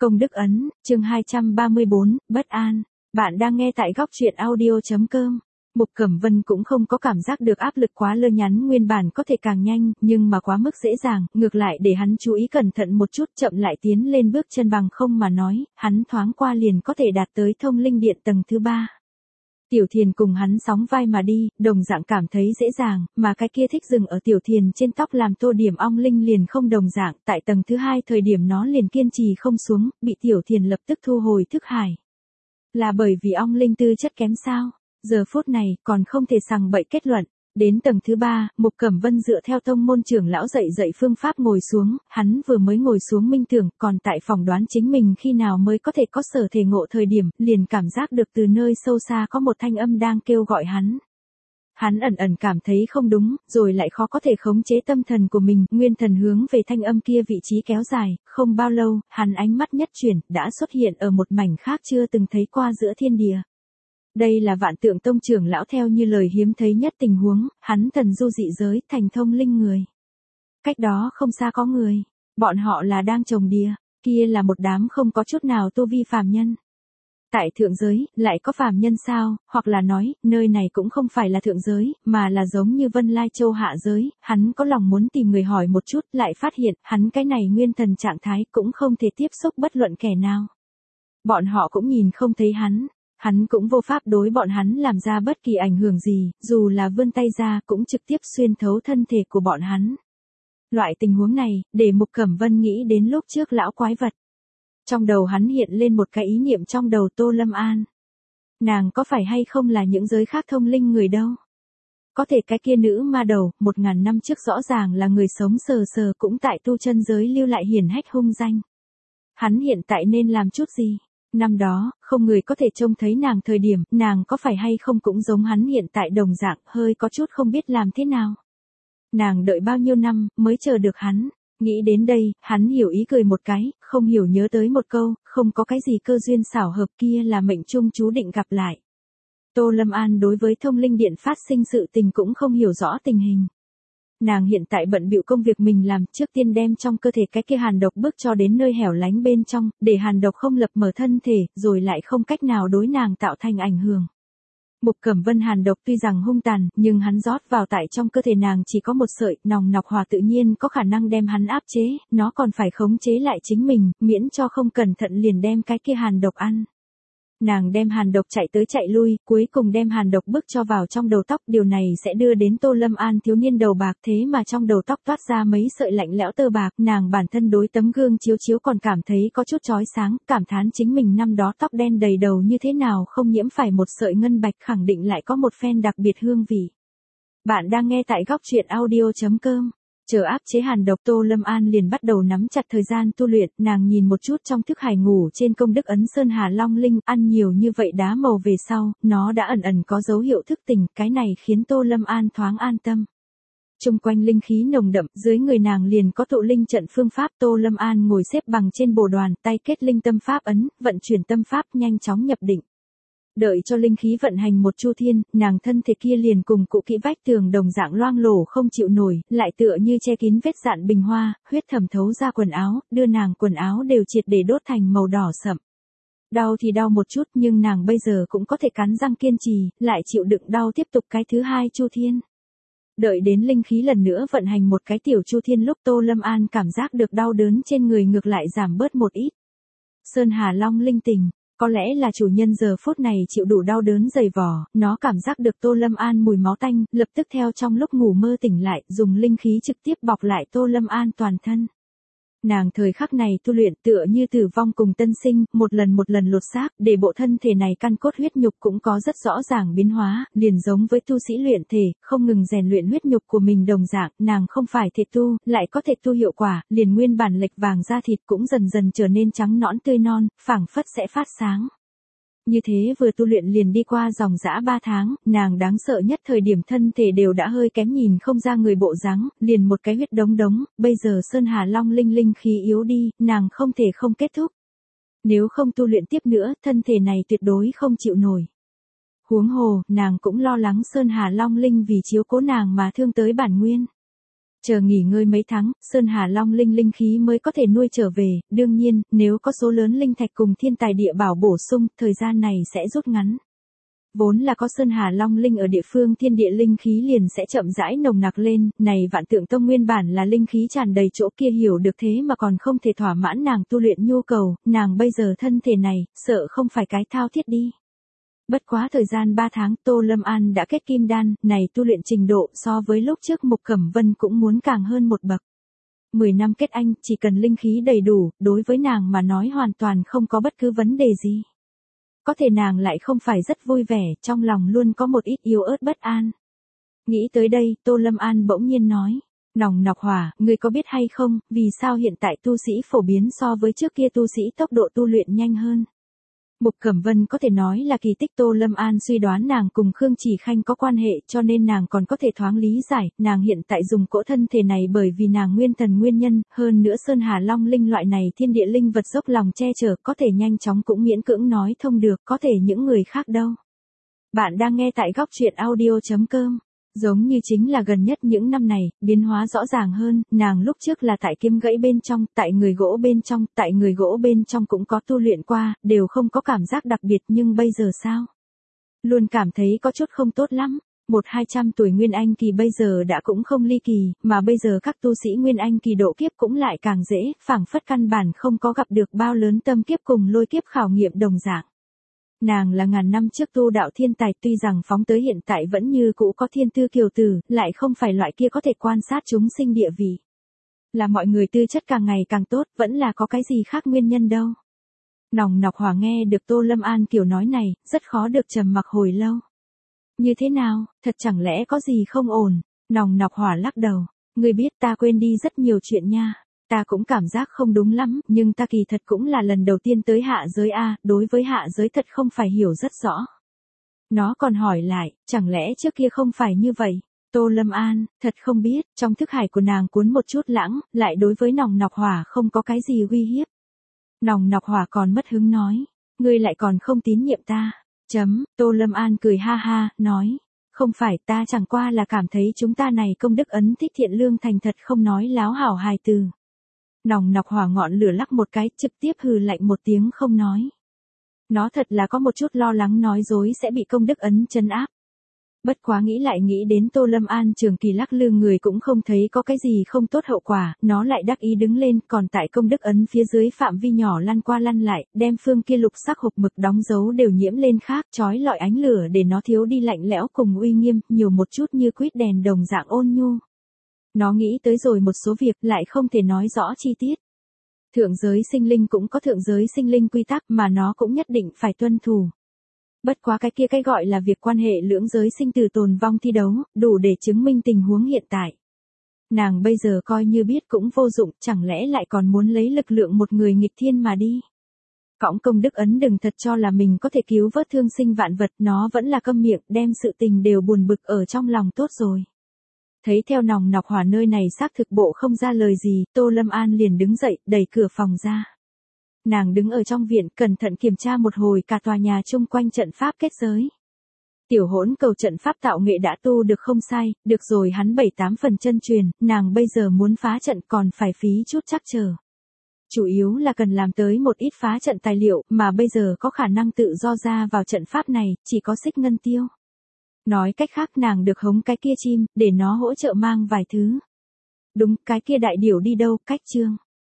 Công đức ấn, chương 234, bất an. Bạn đang nghe tại góc truyện audio.com. Mục Cẩm Vân cũng không có cảm giác được áp lực quá lơ nhắn nguyên bản có thể càng nhanh, nhưng mà quá mức dễ dàng, ngược lại để hắn chú ý cẩn thận một chút, chậm lại tiến lên bước chân bằng không mà nói, hắn thoáng qua liền có thể đạt tới thông linh điện tầng thứ 3. Tiểu Thiền cùng hắn sóng vai mà đi, đồng dạng cảm thấy dễ dàng, mà cái kia thích dừng ở Tiểu Thiền trên tóc làm tô điểm ong linh liền không đồng dạng, tại tầng thứ 2 thời điểm nó liền kiên trì không xuống, bị Tiểu Thiền lập tức thu hồi thức hải. Là bởi vì ong linh tư chất kém sao? Giờ phút này, còn không thể sằng bậy kết luận. Đến tầng thứ 3, Mục Cẩm Vân dựa theo tông môn trưởng lão dạy phương pháp ngồi xuống, hắn vừa mới ngồi xuống minh tưởng, còn tại phỏng đoán chính mình khi nào mới có thể có sở thể ngộ thời điểm, liền cảm giác được từ nơi sâu xa có một thanh âm đang kêu gọi hắn. Hắn ẩn ẩn cảm thấy không đúng, rồi lại khó có thể khống chế tâm thần của mình, nguyên thần hướng về thanh âm kia vị trí kéo dài, không bao lâu, hắn ánh mắt nhất chuyển, đã xuất hiện ở một mảnh khác chưa từng thấy qua giữa thiên địa. Đây là Vạn Tượng Tông trưởng lão theo như lời hiếm thấy nhất tình huống, hắn thần du dị giới thành thông linh người. Cách đó không xa có người, bọn họ là đang trồng đìa, kia là một đám không có chút nào tu vi phàm nhân. Tại thượng giới, lại có phàm nhân sao, hoặc là nói, nơi này cũng không phải là thượng giới, mà là giống như Vân Lai Châu hạ giới, hắn có lòng muốn tìm người hỏi một chút, lại phát hiện, hắn cái này nguyên thần trạng thái cũng không thể tiếp xúc bất luận kẻ nào. Bọn họ cũng nhìn không thấy hắn cũng vô pháp đối bọn hắn làm ra bất kỳ ảnh hưởng gì, dù là vươn tay ra cũng trực tiếp xuyên thấu thân thể của bọn hắn. Loại tình huống này, để Mục Cẩm Vân nghĩ đến lúc trước lão quái vật. Trong đầu hắn hiện lên một cái ý niệm trong đầu Tô Lâm An. Nàng có phải hay không là những giới khác thông linh người đâu? Có thể cái kia nữ ma đầu, 1000 năm trước rõ ràng là người sống sờ sờ cũng tại tu chân giới lưu lại hiển hách hung danh. Hắn hiện tại nên làm chút gì? Năm đó, không người có thể trông thấy nàng thời điểm, nàng có phải hay không cũng giống hắn hiện tại đồng dạng, hơi có chút không biết làm thế nào. Nàng đợi bao nhiêu năm, mới chờ được hắn. Nghĩ đến đây, hắn hiểu ý cười một cái, không hiểu nhớ tới một câu, không có cái gì cơ duyên xảo hợp kia là mệnh trung chú định gặp lại. Tô Lâm An đối với thông linh điện phát sinh sự tình cũng không hiểu rõ tình hình. Nàng hiện tại bận bịu công việc mình làm, trước tiên đem trong cơ thể cái kia hàn độc bước cho đến nơi hẻo lánh bên trong, để hàn độc không lập mở thân thể, rồi lại không cách nào đối nàng tạo thành ảnh hưởng. Mục Cẩm Vân hàn độc tuy rằng hung tàn, nhưng hắn rót vào tại trong cơ thể nàng chỉ có một sợi, nòng nọc hòa tự nhiên có khả năng đem hắn áp chế, nó còn phải khống chế lại chính mình, miễn cho không cẩn thận liền đem cái kia hàn độc ăn. Nàng đem hàn độc chạy tới chạy lui, cuối cùng đem hàn độc bước cho vào trong đầu tóc, điều này sẽ đưa đến Tô Lâm An thiếu niên đầu bạc, thế mà trong đầu tóc toát ra mấy sợi lạnh lẽo tơ bạc, nàng bản thân đối tấm gương chiếu chiếu còn cảm thấy có chút chói sáng, cảm thán chính mình năm đó tóc đen đầy đầu như thế nào không nhiễm phải một sợi ngân bạch, khẳng định lại có một phen đặc biệt hương vị. Bạn đang nghe tại góc truyện audio.com. Chờ áp chế hàn độc, Tô Lâm An liền bắt đầu nắm chặt thời gian tu luyện, nàng nhìn một chút trong thức hải ngủ trên công đức ấn Sơn Hà Long Linh, ăn nhiều như vậy đá màu về sau, nó đã ẩn ẩn có dấu hiệu thức tỉnh, cái này khiến Tô Lâm An thoáng an tâm. Trung quanh linh khí nồng đậm, dưới người nàng liền có tụ linh trận phương pháp. Tô Lâm An ngồi xếp bằng trên bồ đoàn, tay kết linh tâm pháp ấn, vận chuyển tâm pháp nhanh chóng nhập định. Đợi cho linh khí vận hành một chu thiên, nàng thân thể kia liền cùng cụ kỹ vách tường đồng dạng loang lổ không chịu nổi, lại tựa như che kín vết dạn bình hoa, huyết thẩm thấu ra quần áo, đưa nàng quần áo đều triệt để đốt thành màu đỏ sậm. Đau thì đau một chút, nhưng nàng bây giờ cũng có thể cắn răng kiên trì, lại chịu đựng đau tiếp tục cái thứ 2 chu thiên. Đợi đến linh khí lần nữa vận hành một cái tiểu chu thiên lúc Tô Lâm An cảm giác được đau đớn trên người ngược lại giảm bớt một ít. Sơn Hà Long Linh tình. Có lẽ là chủ nhân giờ phút này chịu đủ đau đớn dày vò, nó cảm giác được Tô Lâm An mùi máu tanh, lập tức theo trong lúc ngủ mơ tỉnh lại, dùng linh khí trực tiếp bọc lại Tô Lâm An toàn thân. Nàng thời khắc này tu luyện tựa như tử vong cùng tân sinh, một lần lột xác, để bộ thân thể này căn cốt huyết nhục cũng có rất rõ ràng biến hóa, liền giống với tu sĩ luyện thể, không ngừng rèn luyện huyết nhục của mình đồng dạng, nàng không phải thể tu, lại có thể tu hiệu quả, liền nguyên bản lệch vàng da thịt cũng dần dần trở nên trắng nõn tươi non, phảng phất sẽ phát sáng. Như thế vừa tu luyện liền đi qua dòng dã 3 tháng, nàng đáng sợ nhất thời điểm thân thể đều đã hơi kém nhìn không ra người bộ dáng, liền một cái huyết đống đống, bây giờ Sơn Hà Long Linh linh khí yếu đi, nàng không thể không kết thúc. Nếu không tu luyện tiếp nữa, thân thể này tuyệt đối không chịu nổi. Huống hồ, nàng cũng lo lắng Sơn Hà Long Linh vì chiếu cố nàng mà thương tới bản nguyên. Chờ nghỉ ngơi mấy tháng, Sơn Hà Long linh linh khí mới có thể nuôi trở về, đương nhiên, nếu có số lớn linh thạch cùng thiên tài địa bảo bổ sung, thời gian này sẽ rút ngắn. Vốn là có Sơn Hà Long linh ở địa phương thiên địa linh khí liền sẽ chậm rãi nồng nặc lên, này Vạn Tượng Tông nguyên bản là linh khí tràn đầy chỗ kia hiểu được thế mà còn không thể thỏa mãn nàng tu luyện nhu cầu, nàng bây giờ thân thể này, sợ không phải cái thao thiết đi. Bất quá thời gian 3 tháng Tô Lâm An đã kết kim đan, này tu luyện trình độ so với lúc trước Mục Cẩm Vân cũng muốn càng hơn một bậc. 10 năm kết anh, chỉ cần linh khí đầy đủ, đối với nàng mà nói hoàn toàn không có bất cứ vấn đề gì. Có thể nàng lại không phải rất vui vẻ, trong lòng luôn có một ít yếu ớt bất an. Nghĩ tới đây, Tô Lâm An bỗng nhiên nói, Nòng Nọc Hỏa, ngươi có biết hay không, vì sao hiện tại tu sĩ phổ biến so với trước kia tu sĩ tốc độ tu luyện nhanh hơn? Mục Cẩm Vân có thể nói là kỳ tích. Tô Lâm An suy đoán nàng cùng Khương Chỉ Khanh có quan hệ cho nên nàng còn có thể thoáng lý giải, nàng hiện tại dùng cỗ thân thể này bởi vì nàng nguyên thần nguyên nhân, hơn nữa Sơn Hà Long linh loại này thiên địa linh vật dốc lòng che chở, có thể nhanh chóng cũng miễn cưỡng nói thông được, có thể những người khác đâu. Bạn đang nghe tại góc truyện audio.com. Giống như chính là gần nhất những năm này, biến hóa rõ ràng hơn, nàng lúc trước là tại kiếm gãy bên trong, tại người gỗ bên trong cũng có tu luyện qua, đều không có cảm giác đặc biệt nhưng bây giờ sao? Luôn cảm thấy có chút không tốt lắm, 100-200 tuổi Nguyên Anh kỳ bây giờ đã cũng không ly kỳ, mà bây giờ các tu sĩ Nguyên Anh kỳ độ kiếp cũng lại càng dễ, phảng phất căn bản không có gặp được bao lớn tâm kiếp cùng lôi kiếp khảo nghiệm đồng dạng. Nàng là ngàn năm trước tu đạo thiên tài, tuy rằng phóng tới hiện tại vẫn như cũ có thiên tư kiều tử, lại không phải loại kia có thể quan sát chúng sinh địa vị. Là mọi người tư chất càng ngày càng tốt, vẫn là có cái gì khác nguyên nhân đâu. Nòng Nọc Hỏa nghe được Tô Lâm An kiểu nói này, rất khó được trầm mặc hồi lâu. Như thế nào, thật chẳng lẽ có gì không ổn? Nòng Nọc Hỏa lắc đầu, ngươi biết ta quên đi rất nhiều chuyện nha. Ta cũng cảm giác không đúng lắm, nhưng ta kỳ thật cũng là lần đầu tiên tới hạ giới A, đối với hạ giới thật không phải hiểu rất rõ. Nó còn hỏi lại, chẳng lẽ trước kia không phải như vậy? Tô Lâm An, thật không biết, trong thức hải của nàng cuốn một chút lãng, lại đối với Nòng Nọc Hỏa không có cái gì uy hiếp. Nòng Nọc Hỏa còn mất hứng nói, ngươi lại còn không tín nhiệm ta. Tô Lâm An cười ha ha, nói, không phải, ta chẳng qua là cảm thấy chúng ta này công đức ấn thích thiện lương thành thật không nói láo hảo hài từ. Nòng Nọc Hỏa ngọn lửa lắc một cái, trực tiếp hừ lạnh một tiếng không nói. Nó thật là có một chút lo lắng nói dối sẽ bị công đức ấn trấn áp. Bất quá nghĩ lại nghĩ đến Tô Lâm An trường kỳ lắc lư người cũng không thấy có cái gì không tốt hậu quả, nó lại đắc ý đứng lên, còn tại công đức ấn phía dưới phạm vi nhỏ lăn qua lăn lại, đem phương kia lục sắc hộp mực đóng dấu đều nhiễm lên khác, chói lọi ánh lửa để nó thiếu đi lạnh lẽo cùng uy nghiêm, nhiều một chút như quýt đèn đồng dạng ôn nhu. Nó nghĩ tới rồi một số việc lại không thể nói rõ chi tiết. Thượng giới sinh linh cũng có thượng giới sinh linh quy tắc mà nó cũng nhất định phải tuân thủ. Bất quá cái gọi là việc quan hệ lưỡng giới sinh tử tồn vong thi đấu, đủ để chứng minh tình huống hiện tại. Nàng bây giờ coi như biết cũng vô dụng, chẳng lẽ lại còn muốn lấy lực lượng một người nghịch thiên mà đi. Cõng công đức ấn đừng thật cho là mình có thể cứu vớt thương sinh vạn vật, nó vẫn là câm miệng, đem sự tình đều buồn bực ở trong lòng tốt rồi. Thấy theo Nòng Nọc Hỏa nơi này xác thực bộ không ra lời gì, Tô Lâm An liền đứng dậy, đẩy cửa phòng ra. Nàng đứng ở trong viện, cẩn thận kiểm tra một hồi cả tòa nhà chung quanh trận pháp kết giới. Tiểu Hỗn Cầu trận pháp tạo nghệ đã tu được không sai, được rồi hắn 7-8 phần chân truyền, nàng bây giờ muốn phá trận còn phải phí chút chắc chờ. Chủ yếu là cần làm tới một ít phá trận tài liệu, mà bây giờ có khả năng tự do ra vào trận pháp này, chỉ có Xích Ngân Tiêu. Nói cách khác nàng được hống cái kia chim, để nó hỗ trợ mang vài thứ. Đúng, cái kia đại điểu đi đâu, cách chương.